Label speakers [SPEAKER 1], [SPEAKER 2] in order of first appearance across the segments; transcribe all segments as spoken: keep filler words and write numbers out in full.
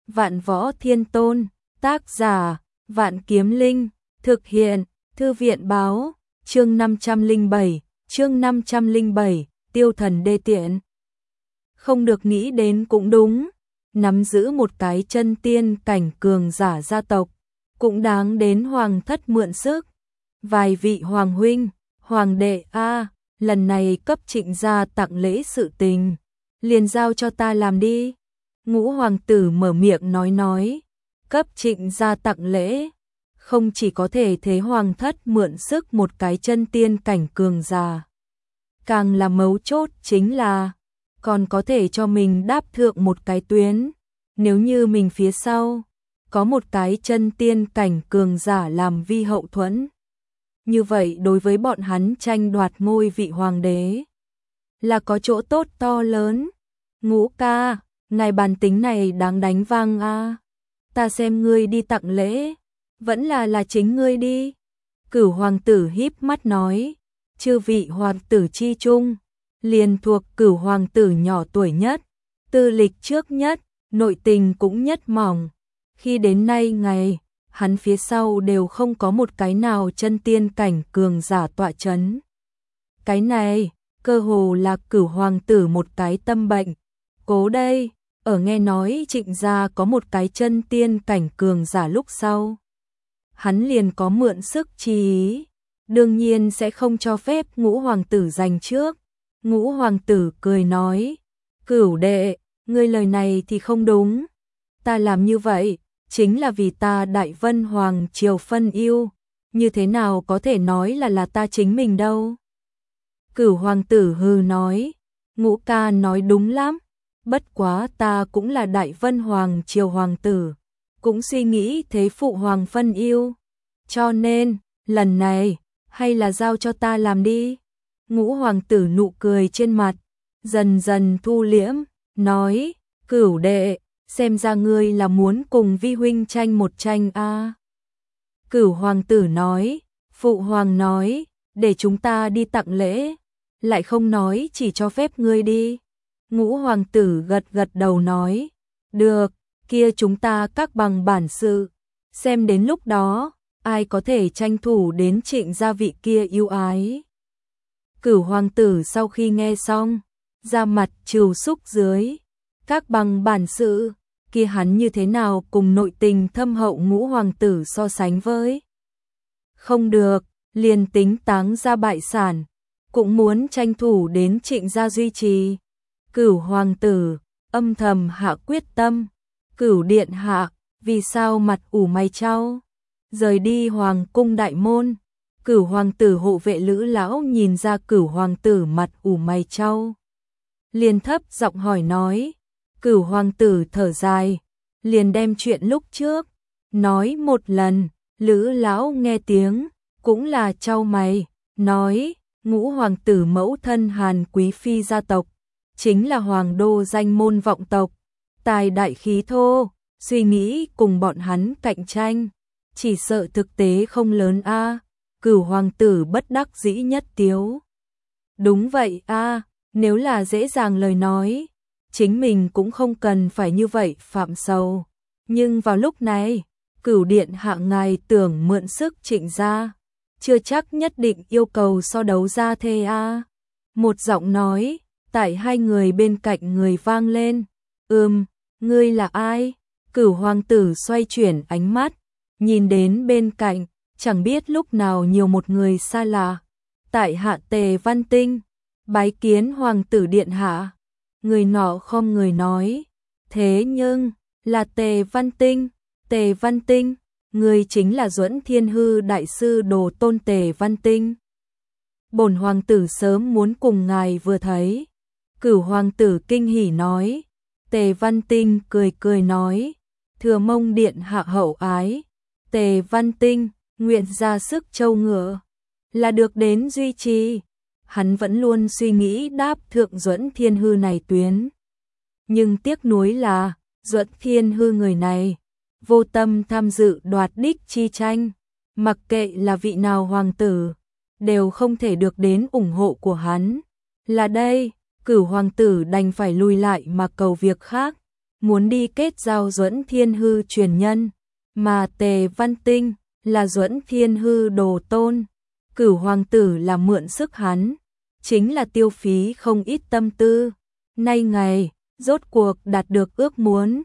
[SPEAKER 1] Vạn Võ Thiên Tôn, tác giả, Vạn Kiếm Linh, thực hiện, Thư viện báo, chương năm trăm lẻ bảy, chương năm trăm lẻ bảy, tiêu thần đê tiện. Không được nghĩ đến cũng đúng, nắm giữ một cái chân tiên cảnh cường giả gia tộc, cũng đáng đến hoàng thất mượn sức. Vài vị hoàng huynh, hoàng đệ a, lần này cấp Trịnh gia tặng lễ sự tình, liền giao cho ta làm đi. Ngũ hoàng tử mở miệng nói nói, cấp Trịnh gia tặng lễ, không chỉ có thể thế hoàng thất mượn sức một cái chân tiên cảnh cường giả, càng là mấu chốt chính là còn có thể cho mình đáp thượng một cái tuyến. Nếu như mình phía sau có một cái chân tiên cảnh cường giả làm vi hậu thuẫn, như vậy đối với bọn hắn tranh đoạt ngôi vị hoàng đế là có chỗ tốt to lớn. Ngũ ca, ngài bàn tính này đáng đánh vang a. Ta xem ngươi đi tặng lễ, vẫn là là chính ngươi đi. Cửu hoàng tử híp mắt nói, chư vị hoàng tử chi chung, liền thuộc Cửu hoàng tử nhỏ tuổi nhất, tư lịch trước nhất, nội tình cũng nhất mỏng. Khi đến nay ngày, hắn phía sau đều không có một cái nào chân tiên cảnh cường giả tọa chấn. Cái này, cơ hồ là Cửu hoàng tử một cái tâm bệnh. Cố đây, ở nghe nói Trịnh gia có một cái chân tiên cảnh cường giả lúc sau, hắn liền có mượn sức chi ý, đương nhiên sẽ không cho phép Ngũ hoàng tử giành trước. Ngũ hoàng tử cười nói, Cửu đệ, ngươi lời này thì không đúng. Ta làm như vậy, chính là vì ta Đại Vân Hoàng triều phân ưu, như thế nào có thể nói là là ta chính mình đâu. Cửu hoàng tử hừ nói, Ngũ ca nói đúng lắm, bất quá ta cũng là Đại Vân Hoàng triều hoàng tử, cũng suy nghĩ thế phụ hoàng phân ưu, cho nên, lần này, hay là giao cho ta làm đi. Ngũ hoàng tử nụ cười trên mặt dần dần thu liễm, nói, Cửu đệ, xem ra ngươi là muốn cùng vi huynh tranh một tranh a. À. Cửu hoàng tử nói, phụ hoàng nói, để chúng ta đi tặng lễ, lại không nói chỉ cho phép ngươi đi. Ngũ hoàng tử gật gật đầu nói, được, kia chúng ta các bằng bản sự, xem đến lúc đó, ai có thể tranh thủ đến Trịnh gia vị kia yêu ái. Cửu hoàng tử sau khi nghe xong, da mặt trìu xúc dưới, các bằng bản sự, kia hắn như thế nào cùng nội tình thâm hậu Ngũ hoàng tử so sánh với. Không được, liền tính táng ra bại sản, cũng muốn tranh thủ đến Trịnh gia duy trì. Cửu hoàng tử âm thầm hạ quyết tâm, Cửu điện hạ, vì sao mặt ủ mày chau? Rời đi hoàng cung đại môn, Cửu hoàng tử hộ vệ Lữ lão nhìn ra Cửu hoàng tử mặt ủ mày chau, liền thấp giọng hỏi nói. Cửu hoàng tử thở dài, liền đem chuyện lúc trước nói một lần. Lữ lão nghe tiếng, cũng là chau mày, nói, Ngũ hoàng tử mẫu thân Hàn quý phi gia tộc, chính là hoàng đô danh môn vọng tộc, tài đại khí thô, suy nghĩ cùng bọn hắn cạnh tranh, chỉ sợ thực tế không lớn a. À. Cửu hoàng tử bất đắc dĩ nhất tiếu. Đúng vậy a, à, nếu là dễ dàng lời nói, chính mình cũng không cần phải như vậy phạm sầu. Nhưng vào lúc này, Cửu điện hạ ngài tưởng mượn sức Trịnh gia, chưa chắc nhất định yêu cầu so đấu gia thê a. À. Một giọng nói tại hai người bên cạnh người vang lên. Ừm, ngươi là ai? Cửu hoàng tử xoay chuyển ánh mắt, nhìn đến bên cạnh, chẳng biết lúc nào nhiều một người xa lạ. Tại hạ Tề Văn Tinh, bái kiến hoàng tử điện hạ. Người nọ không người nói, thế nhưng, là Tề Văn Tinh, Tề Văn Tinh, người chính là Duẫn Thiên Hư đại sư đồ tôn Tề Văn Tinh. Bổn hoàng tử sớm muốn cùng ngài vừa thấy. Cửu hoàng tử kinh hỉ nói. Tề Văn Tinh cười cười nói, thừa mong điện hạ hậu ái. Tề Văn Tinh nguyện ra sức châu ngựa, là được đến duy trì. Hắn vẫn luôn suy nghĩ đáp thượng Duẫn Thiên Hư này tuyến, nhưng tiếc nuối là Duẫn Thiên Hư người này vô tâm tham dự đoạt đích chi tranh, mặc kệ là vị nào hoàng tử đều không thể được đến ủng hộ của hắn. Là đây, Cửu hoàng tử đành phải lùi lại mà cầu việc khác. muốn đi kết giao Duẫn Thiên Hư truyền nhân, mà Tề Văn Tinh là Duẫn Thiên Hư đồ tôn. Cửu hoàng tử là mượn sức hắn, chính là tiêu phí không ít tâm tư. Nay ngày, rốt cuộc đạt được ước muốn.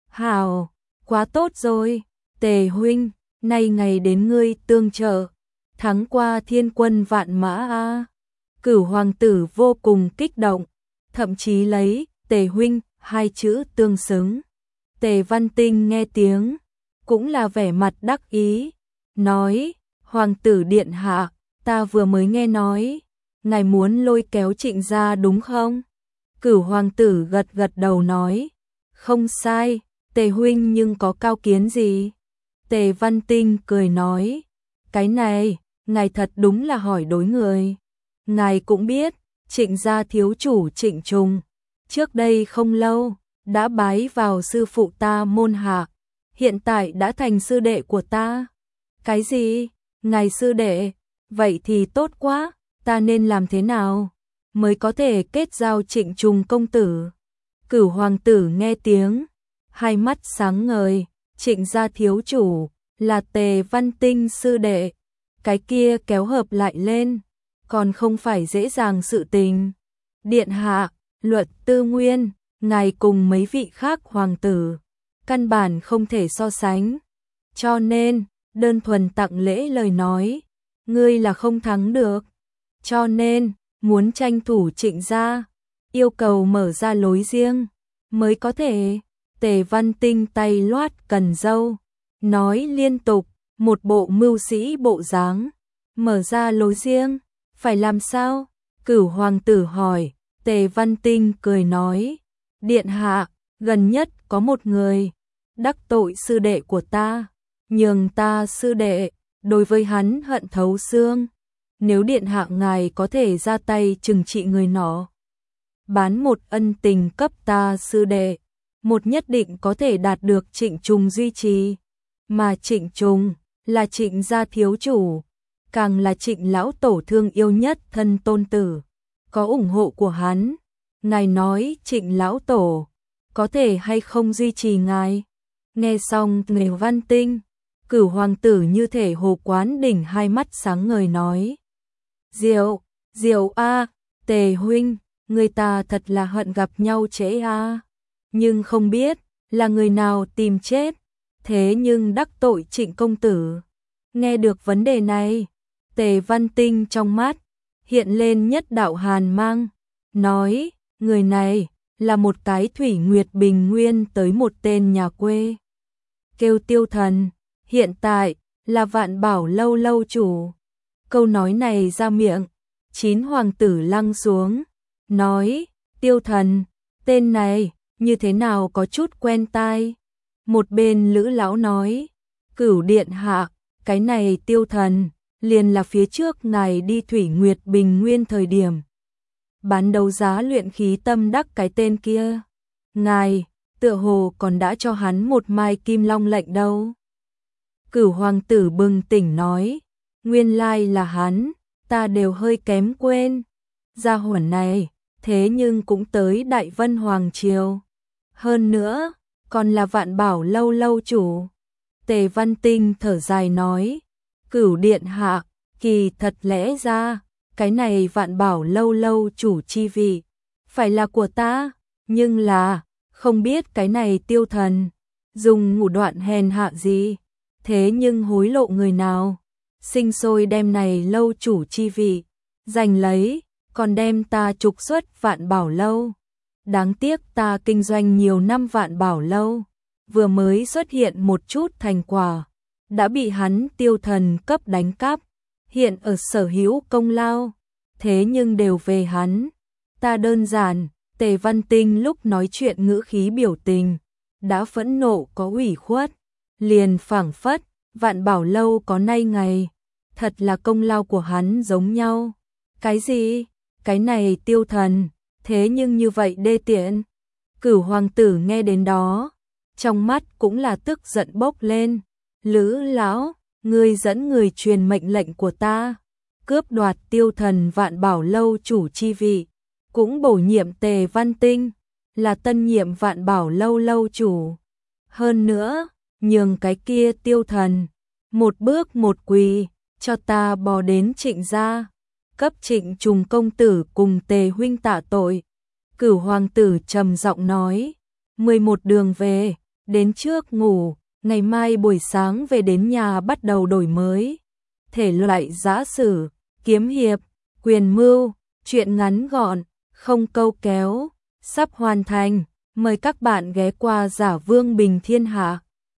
[SPEAKER 1] Hào, quá tốt rồi, Tề huynh, nay ngày đến ngươi tương trợ, thắng qua thiên quân vạn mã a. Cửu hoàng tử vô cùng kích động, thậm chí lấy Tề huynh hai chữ tương xứng. Tề Văn Tinh nghe tiếng, cũng là vẻ mặt đắc ý, nói: "Hoàng tử điện hạ, ta vừa mới nghe nói, ngài muốn lôi kéo Trịnh gia đúng không?" Cửu hoàng tử gật gật đầu nói: "Không sai, Tề huynh nhưng có cao kiến gì?" Tề Văn Tinh cười nói: "Cái này, ngài thật đúng là hỏi đối người. Ngài cũng biết, Trịnh gia thiếu chủ Trịnh Trùng, trước đây không lâu, đã bái vào sư phụ ta môn hạ, hiện tại đã thành sư đệ của ta." "Cái gì? Ngài sư đệ? Vậy thì tốt quá, ta nên làm thế nào mới có thể kết giao Trịnh Trùng công tử?" Cửu hoàng tử nghe tiếng, hai mắt sáng ngời, Trịnh gia thiếu chủ là Tề Văn Tinh sư đệ, cái kia kéo hợp lại lên, còn không phải dễ dàng sự tình. Điện hạ, Luật Tư Nguyên, ngài cùng mấy vị khác hoàng tử, căn bản không thể so sánh. Cho nên, đơn thuần tặng lễ lời nói, ngươi là không thắng được. Cho nên, muốn tranh thủ Trịnh gia, yêu cầu mở ra lối riêng, mới có thể. Tề Văn Tinh tay loát cần râu, nói liên tục, một bộ mưu sĩ bộ dáng. Mở ra lối riêng, phải làm sao? Cửu hoàng tử hỏi. Tề Văn Tinh cười nói: "Điện hạ, gần nhất có một người đắc tội sư đệ của ta, nhường ta sư đệ, đối với hắn hận thấu xương. Nếu điện hạ ngài có thể ra tay trừng trị người nọ, bán một ân tình cấp ta sư đệ, một nhất định có thể đạt được Trịnh Trùng duy trì. Mà Trịnh Trùng là Trịnh gia thiếu chủ, càng là Trịnh lão tổ thương yêu nhất thân tôn tử, có ủng hộ của hắn, ngài nói Trịnh lão tổ có thể hay không duy trì ngài?" Nghe xong Tề Văn Tinh, Cửu hoàng tử như thể hồ quán đỉnh, hai mắt sáng ngời nói: "Diệu, diệu a, Tề huynh, người ta thật là hận gặp nhau trễ a, nhưng không biết là người nào tìm chết, thế nhưng đắc tội Trịnh công tử." Nghe được vấn đề này, Tề Văn Tinh trong mắt hiện lên nhất đạo hàn mang, nói: "Người này là một cái Thủy Nguyệt Bình Nguyên tới một tên nhà quê, kêu Tiêu Thần, hiện tại là Vạn Bảo lâu lâu chủ." Câu nói này ra miệng, chín hoàng tử lăng xuống, nói: "Tiêu Thần, tên này như thế nào có chút quen tai." Một bên Lữ lão nói: "Cửu điện hạ, cái này Tiêu Thần liền là phía trước ngài đi Thủy Nguyệt Bình Nguyên thời điểm bán đấu giá luyện khí tâm đắc cái tên kia, ngài tựa hồ còn đã cho hắn một mai kim long lệnh đâu." Cửu hoàng tử bừng tỉnh nói: "Nguyên lai là hắn, ta đều hơi kém quên. Gia hỏa này, thế nhưng cũng tới Đại Vân Hoàng Triều. Hơn nữa, còn là Vạn Bảo lâu lâu chủ." Tề Văn Tinh thở dài nói: "Cửu điện hạ, kỳ thật lẽ ra, cái này Vạn Bảo lâu lâu chủ chi vị, phải là của ta, nhưng là, không biết cái này Tiêu Thần, dùng ngũ đoạn hèn hạ gì, thế nhưng hối lộ người nào, sinh sôi đem này lâu chủ chi vị, giành lấy, còn đem ta trục xuất Vạn Bảo lâu. Đáng tiếc ta kinh doanh nhiều năm Vạn Bảo lâu, vừa mới xuất hiện một chút thành quả, đã bị hắn Tiêu Thần cấp đánh cắp, hiện ở sở hữu công lao, thế nhưng đều về hắn. Ta đơn giản." Tề Văn Tinh lúc nói chuyện ngữ khí biểu tình đã phẫn nộ có ủy khuất, liền phảng phất Vạn Bảo lâu có nay ngày, thật là công lao của hắn giống nhau. "Cái gì? Cái này Tiêu Thần, thế nhưng như vậy đê tiện?" Cửu hoàng tử nghe đến đó, trong mắt cũng là tức giận bốc lên. "Lữ lão, ngươi dẫn người truyền mệnh lệnh của ta, cướp đoạt Tiêu Thần Vạn Bảo lâu chủ chi vị, cũng bổ nhiệm Tề Văn Tinh là tân nhiệm Vạn Bảo lâu lâu chủ. Hơn nữa, nhường cái kia Tiêu Thần, một bước một quỳ, cho ta bò đến Trịnh gia, cấp Trịnh Trùng công tử cùng Tề huynh tạ tội. Cửu hoàng tử trầm giọng nói, mười một đường về, đến trước ngủ, ngày mai buổi sáng về đến nhà bắt đầu đổi mới. Thể loại giã sử, kiếm hiệp, quyền mưu, truyện ngắn gọn, không câu kéo, sắp hoàn thành. Mời các bạn ghé qua Giả Vương Bình Thiên Hạ.